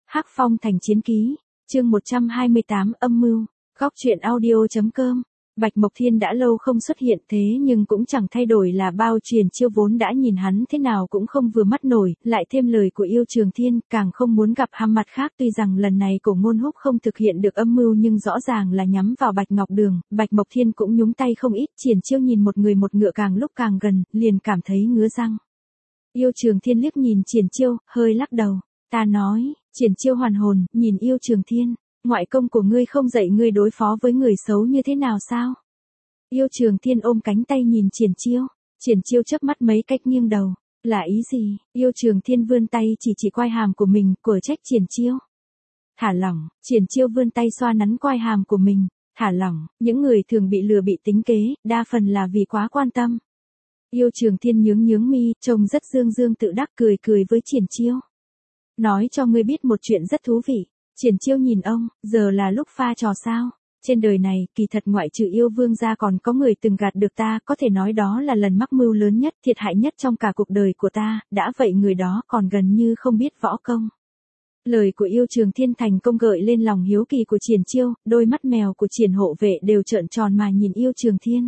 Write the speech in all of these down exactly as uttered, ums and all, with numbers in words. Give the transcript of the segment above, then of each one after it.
Hắc Phong thành chiến ký, chương một trăm hai mươi tám âm mưu, góc truyện audio chấm com. Bạch Mộc Thiên đã lâu không xuất hiện thế nhưng cũng chẳng thay đổi là bao. Triển Chiêu vốn đã nhìn hắn thế nào cũng không vừa mắt nổi, lại thêm lời của Yêu Trường Thiên, càng không muốn gặp hắn. Mặt khác tuy rằng lần này Cổ Ngôn Húc không thực hiện được âm mưu nhưng rõ ràng là nhắm vào Bạch Ngọc Đường, Bạch Mộc Thiên cũng nhúng tay không ít. Triển Chiêu nhìn một người một ngựa càng lúc càng gần, liền cảm thấy ngứa răng. Yêu Trường Thiên liếc nhìn Triển Chiêu, hơi lắc đầu. Ta nói, Triển Chiêu hoàn hồn, nhìn Yêu Trường Thiên, ngoại công của ngươi không dạy ngươi đối phó với người xấu như thế nào sao? Yêu Trường Thiên ôm cánh tay nhìn Triển Chiêu, Triển Chiêu chớp mắt mấy cách nghiêng đầu, là ý gì? Yêu Trường Thiên vươn tay chỉ chỉ quai hàm của mình, của trách Triển Chiêu. Thả lỏng, Triển Chiêu vươn tay xoa nắn quai hàm của mình, thả lỏng, những người thường bị lừa bị tính kế, đa phần là vì quá quan tâm. Yêu Trường Thiên nhướng nhướng mi, trông rất dương dương tự đắc, cười cười với Triển Chiêu. Nói cho ngươi biết một chuyện rất thú vị. Triển Chiêu nhìn ông, giờ là lúc pha trò sao? Trên đời này, kỳ thật ngoại trừ Yêu Vương ra còn có người từng gạt được ta, có thể nói đó là lần mắc mưu lớn nhất, thiệt hại nhất trong cả cuộc đời của ta, đã vậy người đó còn gần như không biết võ công. Lời của Yêu Trường Thiên thành công gợi lên lòng hiếu kỳ của Triển Chiêu, đôi mắt mèo của Triển hộ vệ đều trợn tròn mà nhìn Yêu Trường Thiên.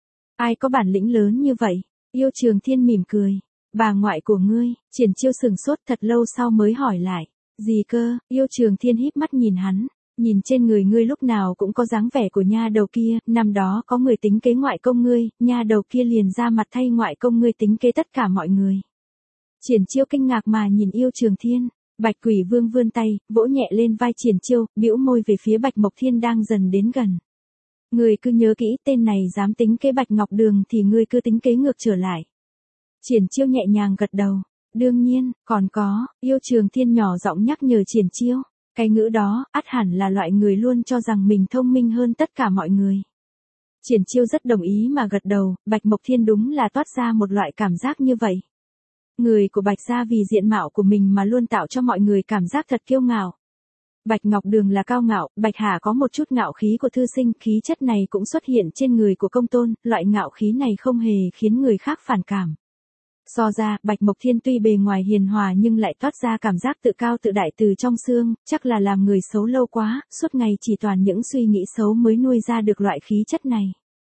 Ai có bản lĩnh lớn như vậy? Yêu Trường Thiên mỉm cười. Bà ngoại của ngươi. Triển Chiêu sừng sốt thật lâu sau mới hỏi lại. Gì cơ? Yêu Trường Thiên híp mắt nhìn hắn, nhìn trên người ngươi lúc nào cũng có dáng vẻ của nha đầu kia, năm đó có người tính kế ngoại công ngươi, nha đầu kia liền ra mặt thay ngoại công ngươi tính kế tất cả mọi người. Triển Chiêu kinh ngạc mà nhìn Yêu Trường Thiên, Bạch Quỷ Vương vươn tay, vỗ nhẹ lên vai Triển Chiêu, bĩu môi về phía Bạch Mộc Thiên đang dần đến gần. Ngươi cứ nhớ kỹ, tên này dám tính kế Bạch Ngọc Đường thì ngươi cứ tính kế ngược trở lại. Triển Chiêu nhẹ nhàng gật đầu. Đương nhiên, còn có, Yêu Trường Thiên nhỏ giọng nhắc nhở Triển Chiêu, cái ngữ đó, ắt hẳn là loại người luôn cho rằng mình thông minh hơn tất cả mọi người. Triển Chiêu rất đồng ý mà gật đầu, Bạch Mộc Thiên đúng là toát ra một loại cảm giác như vậy. Người của Bạch gia vì diện mạo của mình mà luôn tạo cho mọi người cảm giác thật kiêu ngạo. Bạch Ngọc Đường là cao ngạo, Bạch Hà có một chút ngạo khí của thư sinh, khí chất này cũng xuất hiện trên người của công tôn, loại ngạo khí này không hề khiến người khác phản cảm. So ra, Bạch Mộc Thiên tuy bề ngoài hiền hòa nhưng lại toát ra cảm giác tự cao tự đại từ trong xương, chắc là làm người xấu lâu quá, suốt ngày chỉ toàn những suy nghĩ xấu mới nuôi ra được loại khí chất này.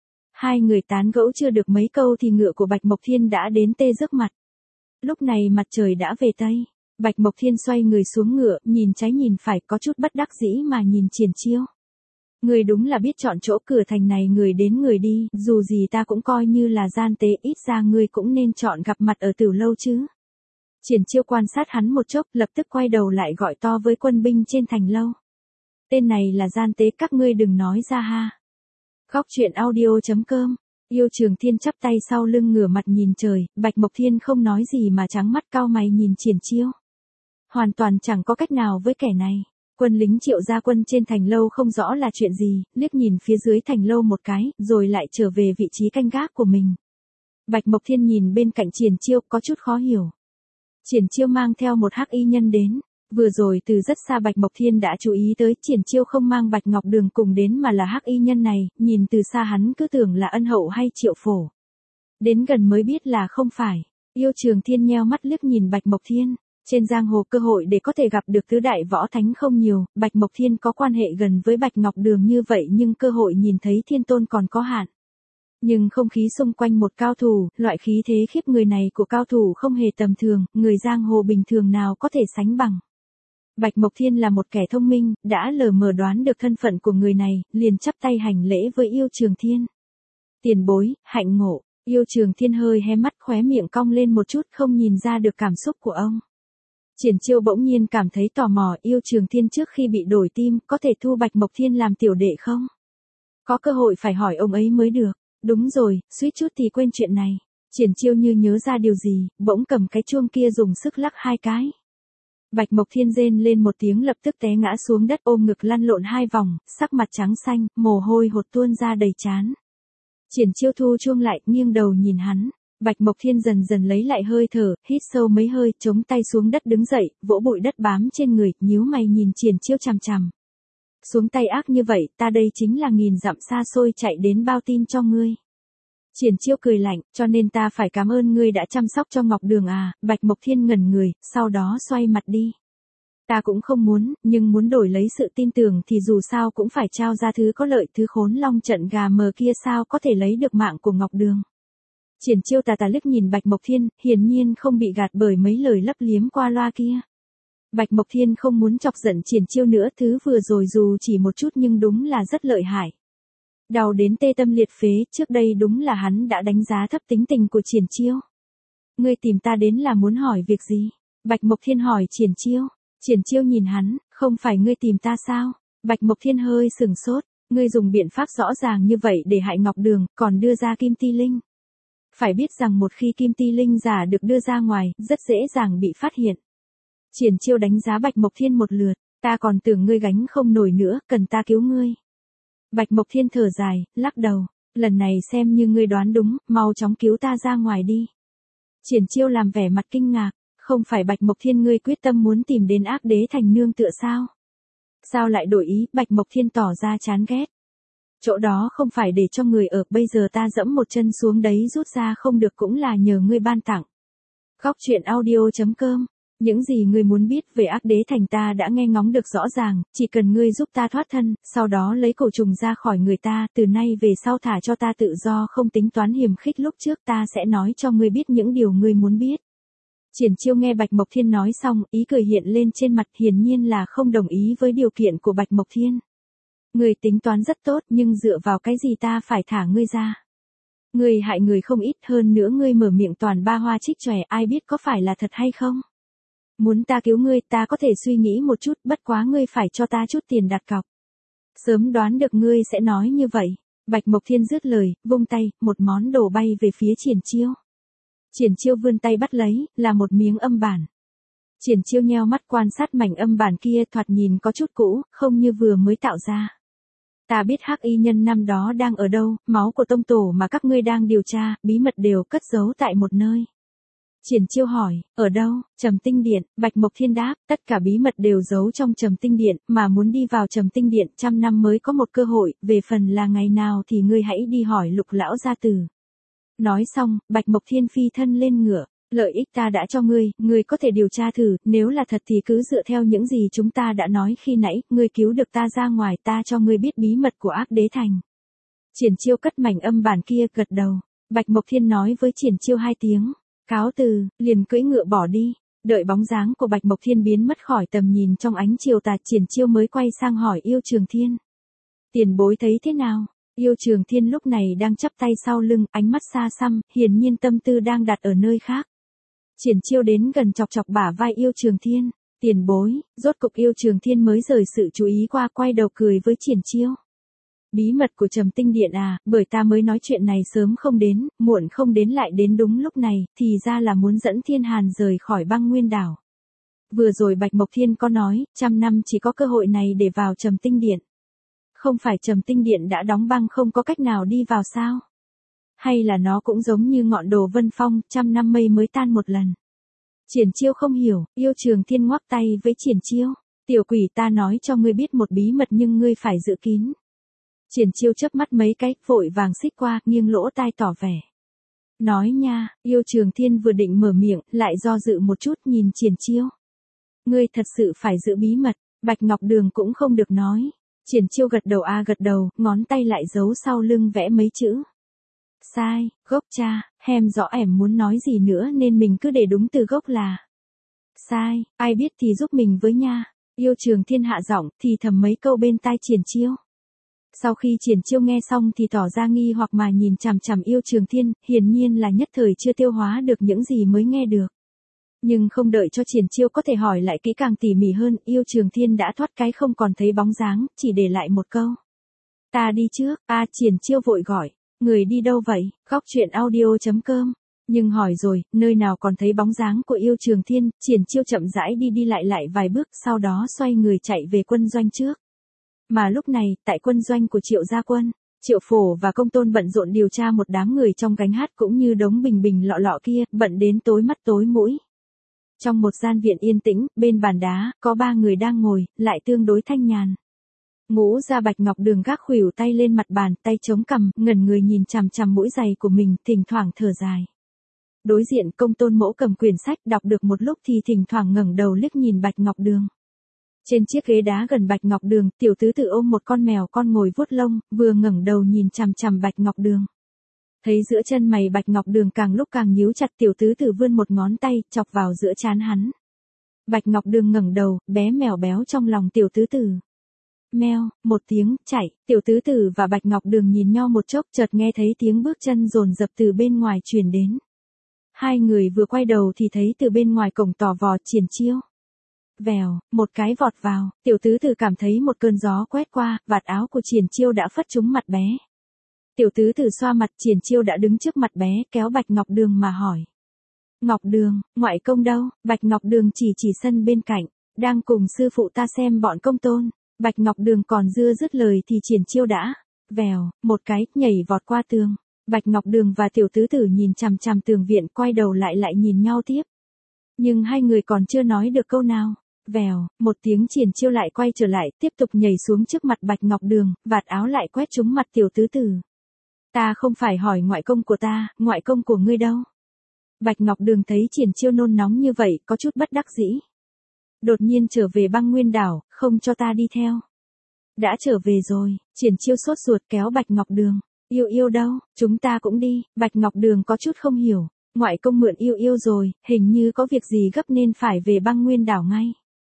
Hai người tán gẫu chưa được mấy câu thì ngựa của Bạch Mộc Thiên đã đến tê rước mặt. Lúc này mặt trời đã về tây, Bạch Mộc Thiên xoay người xuống ngựa, nhìn trái nhìn phải, có chút bất đắc dĩ mà nhìn Triển Chiêu. Người đúng là biết chọn chỗ, cửa thành này người đến người đi, dù gì ta cũng coi như là gian tế, ít ra ngươi cũng nên chọn gặp mặt ở Tử Lâu chứ. Triển Chiêu quan sát hắn một chốc, lập tức quay đầu lại gọi to với quân binh trên thành lâu. Tên này là gian tế, các ngươi đừng nói ra ha. Góc truyện audio chấm com. Yêu Trường Thiên chắp tay sau lưng ngửa mặt nhìn trời, Bạch Mộc Thiên không nói gì mà trắng mắt cau mày nhìn Triển Chiêu. Hoàn toàn chẳng có cách nào với kẻ này. Quân lính Triệu gia quân trên thành lâu không rõ là chuyện gì, liếc nhìn phía dưới thành lâu một cái, rồi lại trở về vị trí canh gác của mình. Bạch Mộc Thiên nhìn bên cạnh Triển Chiêu, có chút khó hiểu. Triển Chiêu mang theo một hắc y nhân đến, vừa rồi từ rất xa Bạch Mộc Thiên đã chú ý tới, Triển Chiêu không mang Bạch Ngọc Đường cùng đến mà là hắc y nhân này, nhìn từ xa hắn cứ tưởng là Ân Hậu hay Triệu Phổ. Đến gần mới biết là không phải. Yêu Trường Thiên nheo mắt liếc nhìn Bạch Mộc Thiên. Trên giang hồ cơ hội để có thể gặp được tứ đại võ thánh không nhiều, Bạch Mộc Thiên có quan hệ gần với Bạch Ngọc Đường như vậy nhưng cơ hội nhìn thấy Thiên Tôn còn có hạn. Nhưng không khí xung quanh một cao thủ, loại khí thế khiếp người này của cao thủ không hề tầm thường, người giang hồ bình thường nào có thể sánh bằng. Bạch Mộc Thiên là một kẻ thông minh, đã lờ mờ đoán được thân phận của người này, liền chắp tay hành lễ với Yêu Trường Thiên. Tiền bối, hạnh ngộ. Yêu Trường Thiên hơi hé mắt, khóe miệng cong lên một chút, không nhìn ra được cảm xúc của ông. Triển Chiêu bỗng nhiên cảm thấy tò mò, Yêu Trường Thiên trước khi bị đổi tim, có thể thu Bạch Mộc Thiên làm tiểu đệ không? Có cơ hội phải hỏi ông ấy mới được. Đúng rồi, suýt chút thì quên chuyện này. Triển Chiêu như nhớ ra điều gì, bỗng cầm cái chuông kia dùng sức lắc hai cái. Bạch Mộc Thiên rên lên một tiếng, lập tức té ngã xuống đất, ôm ngực lăn lộn hai vòng, sắc mặt trắng xanh, mồ hôi hột tuôn ra đầy trán. Triển Chiêu thu chuông lại, nghiêng đầu nhìn hắn. Bạch Mộc Thiên dần dần lấy lại hơi thở, hít sâu mấy hơi, chống tay xuống đất đứng dậy, vỗ bụi đất bám trên người, nhíu mày nhìn Triển Chiêu chằm chằm. Xuống tay ác như vậy, ta đây chính là nghìn dặm xa xôi chạy đến bao tin cho ngươi. Triển Chiêu cười lạnh, cho nên ta phải cảm ơn ngươi đã chăm sóc cho Ngọc Đường à. Bạch Mộc Thiên ngẩn người, sau đó xoay mặt đi. Ta cũng không muốn, nhưng muốn đổi lấy sự tin tưởng thì dù sao cũng phải trao ra thứ có lợi, thứ khốn long trận gà mờ kia sao có thể lấy được mạng của Ngọc Đường. Triển Chiêu tà tà liếc nhìn Bạch Mộc Thiên, hiển nhiên không bị gạt bởi mấy lời lấp liếm qua loa kia. Bạch Mộc Thiên không muốn chọc giận Triển Chiêu nữa, thứ vừa rồi dù chỉ một chút nhưng đúng là rất lợi hại. Đau đến tê tâm liệt phế, trước đây đúng là hắn đã đánh giá thấp tính tình của Triển Chiêu. Ngươi tìm ta đến là muốn hỏi việc gì? Bạch Mộc Thiên hỏi Triển Chiêu. Triển Chiêu nhìn hắn, không phải ngươi tìm ta sao? Bạch Mộc Thiên hơi sừng sốt, ngươi dùng biện pháp rõ ràng như vậy để hại Ngọc Đường, còn đưa ra Kim Ti Linh. Phải biết rằng một khi Kim Ti Linh giả được đưa ra ngoài, rất dễ dàng bị phát hiện. Triển Chiêu đánh giá Bạch Mộc Thiên một lượt, ta còn tưởng ngươi gánh không nổi nữa, cần ta cứu ngươi. Bạch Mộc Thiên thở dài, lắc đầu, lần này xem như ngươi đoán đúng, mau chóng cứu ta ra ngoài đi. Triển Chiêu làm vẻ mặt kinh ngạc, không phải Bạch Mộc Thiên ngươi quyết tâm muốn tìm đến Ác Đế Thành nương tựa sao? Sao lại đổi ý? Bạch Mộc Thiên tỏ ra chán ghét. Chỗ đó không phải để cho người ở, bây giờ ta dẫm một chân xuống đấy rút ra không được cũng là nhờ ngươi ban tặng. Góc truyện audio chấm com. Những gì ngươi muốn biết về Ác Đế Thành ta đã nghe ngóng được rõ ràng, chỉ cần ngươi giúp ta thoát thân, sau đó lấy cổ trùng ra khỏi người ta, từ nay về sau thả cho ta tự do, không tính toán hiềm khích lúc trước, ta sẽ nói cho ngươi biết những điều ngươi muốn biết. Triển Chiêu nghe Bạch Mộc Thiên nói xong, ý cười hiện lên trên mặt, hiển nhiên là không đồng ý với điều kiện của Bạch Mộc Thiên. Ngươi tính toán rất tốt, nhưng dựa vào cái gì ta phải thả ngươi ra? Ngươi hại người không ít, hơn nữa ngươi mở miệng toàn ba hoa trích chòe, ai biết có phải là thật hay không? Muốn ta cứu ngươi, ta có thể suy nghĩ một chút, bất quá ngươi phải cho ta chút tiền đặt cọc. Sớm đoán được ngươi sẽ nói như vậy. Bạch Mộc Thiên dứt lời, vung tay, một món đồ bay về phía Triển Chiêu. Triển Chiêu vươn tay bắt lấy, là một miếng âm bản. Triển Chiêu nheo mắt quan sát mảnh âm bản kia, thoạt nhìn có chút cũ, không như vừa mới tạo ra. Ta biết Hắc Y Nhân năm đó đang ở đâu, máu của tông tổ mà các ngươi đang điều tra, bí mật đều cất giấu tại một nơi. Triển Chiêu hỏi, ở đâu? Trầm Tinh Điện. Bạch Mộc Thiên đáp, tất cả bí mật đều giấu trong Trầm Tinh Điện, mà muốn đi vào Trầm Tinh Điện trăm năm mới có một cơ hội, về phần là ngày nào thì ngươi hãy đi hỏi Lục lão gia tử. Nói xong, Bạch Mộc Thiên phi thân lên ngựa, lợi ích ta đã cho ngươi, ngươi có thể điều tra thử, nếu là thật thì cứ dựa theo những gì chúng ta đã nói khi nãy, ngươi cứu được ta ra ngoài, ta cho ngươi biết bí mật của Ác Đế Thành. Triển Chiêu cất mảnh âm bản kia, gật đầu. Bạch Mộc Thiên nói với Triển Chiêu hai tiếng, cáo từ, liền cưỡi ngựa bỏ đi. Đợi bóng dáng của Bạch Mộc Thiên biến mất khỏi tầm nhìn trong ánh chiều tà, Triển Chiêu mới quay sang hỏi Yêu Trường Thiên. Tiền bối thấy thế nào? Yêu Trường Thiên lúc này đang chắp tay sau lưng, ánh mắt xa xăm, hiển nhiên tâm tư đang đặt ở nơi khác. Triển Chiêu đến gần chọc chọc bả vai Yêu Trường Thiên. Tiền bối, rốt cục Yêu Trường Thiên mới rời sự chú ý qua, quay đầu cười với Triển Chiêu. Bí mật của Trầm Tinh Điện à, bởi ta mới nói chuyện này sớm không đến, muộn không đến lại đến đúng lúc này, thì ra là muốn dẫn Thiên Hàn rời khỏi Băng Nguyên đảo. Vừa rồi Bạch Mộc Thiên có nói, trăm năm chỉ có cơ hội này để vào Trầm Tinh Điện. Không phải Trầm Tinh Điện đã đóng băng không có cách nào đi vào sao? Hay là nó cũng giống như ngọn đồ Vân Phong, trăm năm mây mới tan một lần? Triển Chiêu không hiểu, Yêu Trường Thiên ngoắc tay với Triển Chiêu. Tiểu quỷ, ta nói cho ngươi biết một bí mật nhưng ngươi phải giữ kín. Triển Chiêu chớp mắt mấy cái, vội vàng xích qua, nghiêng lỗ tai tỏ vẻ. Nói nha. Yêu Trường Thiên vừa định mở miệng, lại do dự một chút, nhìn Triển Chiêu. Ngươi thật sự phải giữ bí mật, Bạch Ngọc Đường cũng không được nói. Triển Chiêu gật đầu a gật đầu, ngón tay lại giấu sau lưng vẽ mấy chữ. Sai, gốc cha, hem rõ ẻm muốn nói gì nữa nên mình cứ để đúng từ gốc là. Sai, ai biết thì giúp mình với nha. Yêu Trường Thiên hạ giọng, thì thầm mấy câu bên tai Triển Chiêu. Sau khi Triển Chiêu nghe xong thì tỏ ra nghi hoặc mà nhìn chằm chằm Yêu Trường Thiên, hiển nhiên là nhất thời chưa tiêu hóa được những gì mới nghe được. Nhưng không đợi cho Triển Chiêu có thể hỏi lại kỹ càng tỉ mỉ hơn, Yêu Trường Thiên đã thoát cái không còn thấy bóng dáng, chỉ để lại một câu. Ta đi trước. A Triển Chiêu vội gọi, người đi đâu vậy? Góc truyện audio chấm com. Nhưng hỏi rồi, nơi nào còn thấy bóng dáng của Yêu Trường Thiên, Triển Chiêu chậm rãi đi đi lại lại vài bước, sau đó xoay người chạy về quân doanh trước. Mà lúc này, tại quân doanh của Triệu Gia Quân, Triệu Phổ và Công Tôn bận rộn điều tra một đám người trong gánh hát cũng như đống bình bình lọ lọ kia, bận đến tối mắt tối mũi. Trong một gian viện yên tĩnh, bên bàn đá, có ba người đang ngồi, lại tương đối thanh nhàn. Ngũ Gia Bạch Ngọc Đường gác khuỷu tay lên mặt bàn, tay chống cằm, ngẩn người nhìn chằm chằm mũi giày của mình, thỉnh thoảng thở dài. Đối diện Công Tôn Mỗ cầm quyển sách, đọc được một lúc thì thỉnh thoảng ngẩng đầu liếc nhìn Bạch Ngọc Đường. Trên chiếc ghế đá gần Bạch Ngọc Đường, tiểu tứ tử ôm một con mèo con ngồi vuốt lông, vừa ngẩng đầu nhìn chằm chằm Bạch Ngọc Đường. Thấy giữa chân mày Bạch Ngọc Đường càng lúc càng nhíu chặt, tiểu tứ tử vươn một ngón tay, chọc vào giữa trán hắn. Bạch Ngọc Đường ngẩng đầu, bé mèo béo trong lòng tiểu tứ tử. Meo, một tiếng, chạy, tiểu tứ tử và Bạch Ngọc Đường nhìn nhau một chốc, chợt nghe thấy tiếng bước chân dồn dập từ bên ngoài truyền đến. Hai người vừa quay đầu thì thấy từ bên ngoài cổng tò vò Triển Chiêu. Vèo, một cái vọt vào, tiểu tứ tử cảm thấy một cơn gió quét qua, vạt áo của Triển Chiêu đã phất trúng mặt bé. Tiểu tứ tử xoa mặt, Triển Chiêu đã đứng trước mặt bé, kéo Bạch Ngọc Đường mà hỏi. Ngọc Đường, ngoại công đâu? Bạch Ngọc Đường chỉ chỉ sân bên cạnh, đang cùng sư phụ ta xem bọn công tôn. Bạch Ngọc Đường còn dưa dứt lời thì Triển Chiêu đã, vèo, một cái, nhảy vọt qua tường. Bạch Ngọc Đường và tiểu tứ tử nhìn chằm chằm tường viện, quay đầu lại lại nhìn nhau tiếp. Nhưng hai người còn chưa nói được câu nào. Vèo, một tiếng, Triển Chiêu lại quay trở lại, tiếp tục nhảy xuống trước mặt Bạch Ngọc Đường, vạt áo lại quét trúng mặt tiểu tứ tử. Ta không phải hỏi ngoại công của ta, ngoại công của ngươi đâu? Bạch Ngọc Đường thấy Triển Chiêu nôn nóng như vậy, có chút bất đắc dĩ. Đột nhiên trở về băng nguyên đảo, không cho ta đi theo. Đã trở về rồi, Triển Chiêu sốt ruột kéo Bạch Ngọc Đường. Yêu yêu đâu, chúng ta cũng đi. Bạch Ngọc Đường có chút không hiểu, ngoại công mượn yêu yêu rồi, hình như có việc gì gấp nên phải về băng nguyên đảo ngay.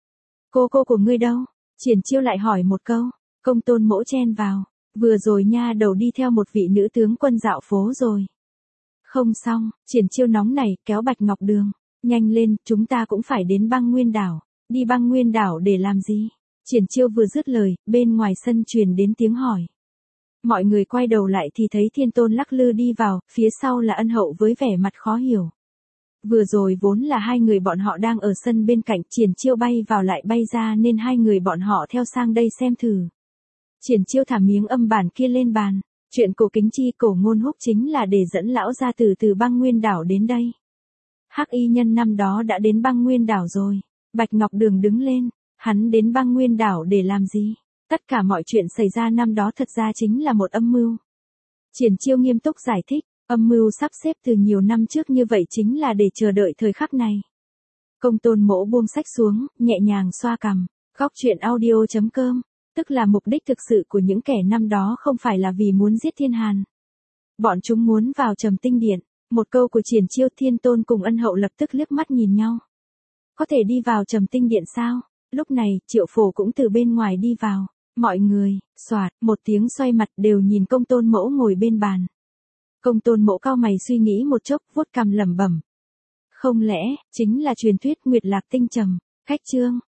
Cô cô của ngươi đâu? Triển Chiêu lại hỏi một câu. Công tôn mỗ chen vào. Vừa rồi nha đầu đi theo một vị nữ tướng quân dạo phố rồi. Không xong, Triển Chiêu nóng nảy, kéo Bạch Ngọc Đường. Nhanh lên, chúng ta cũng phải đến băng nguyên đảo. Đi băng nguyên đảo để làm gì? Triển Chiêu vừa dứt lời, bên ngoài sân truyền đến tiếng hỏi. Mọi người quay đầu lại thì thấy Thiên Tôn lắc lư đi vào, phía sau là Ân Hậu với vẻ mặt khó hiểu. Vừa rồi vốn là hai người bọn họ đang ở sân bên cạnh, Triển Chiêu bay vào lại bay ra nên hai người bọn họ theo sang đây xem thử. Triển Chiêu thả miếng âm bản kia lên bàn. Chuyện cổ kính chi cổ ngôn húc chính là để dẫn lão gia tử từ băng nguyên đảo đến đây. Hắc y nhân năm đó đã đến băng nguyên đảo rồi. Bạch Ngọc Đường đứng lên. Hắn đến băng nguyên đảo để làm gì? Tất cả mọi chuyện xảy ra năm đó thật ra chính là một âm mưu. Triển Chiêu nghiêm túc giải thích. Âm mưu sắp xếp từ nhiều năm trước như vậy chính là để chờ đợi thời khắc này. Công tôn mỗ buông sách xuống, nhẹ nhàng xoa cằm. Góc truyện audio chấm com. Tức là mục đích thực sự của những kẻ năm đó không phải là vì muốn giết Thiên Hàn. Bọn chúng muốn vào Trầm Tinh Điện. Một câu của Triển Chiêu, Thiên Tôn cùng Ân Hậu lập tức liếc mắt nhìn nhau. Có thể đi vào Trầm Tinh Điện sao? Lúc này, Triệu Phổ cũng từ bên ngoài đi vào. Mọi người, xoạt, một tiếng xoay mặt đều nhìn công tôn mẫu ngồi bên bàn. Công tôn mẫu cau mày suy nghĩ một chốc, vuốt cằm lẩm bẩm. Không lẽ, chính là truyền thuyết Nguyệt Lạc Tinh Trầm, khách trương,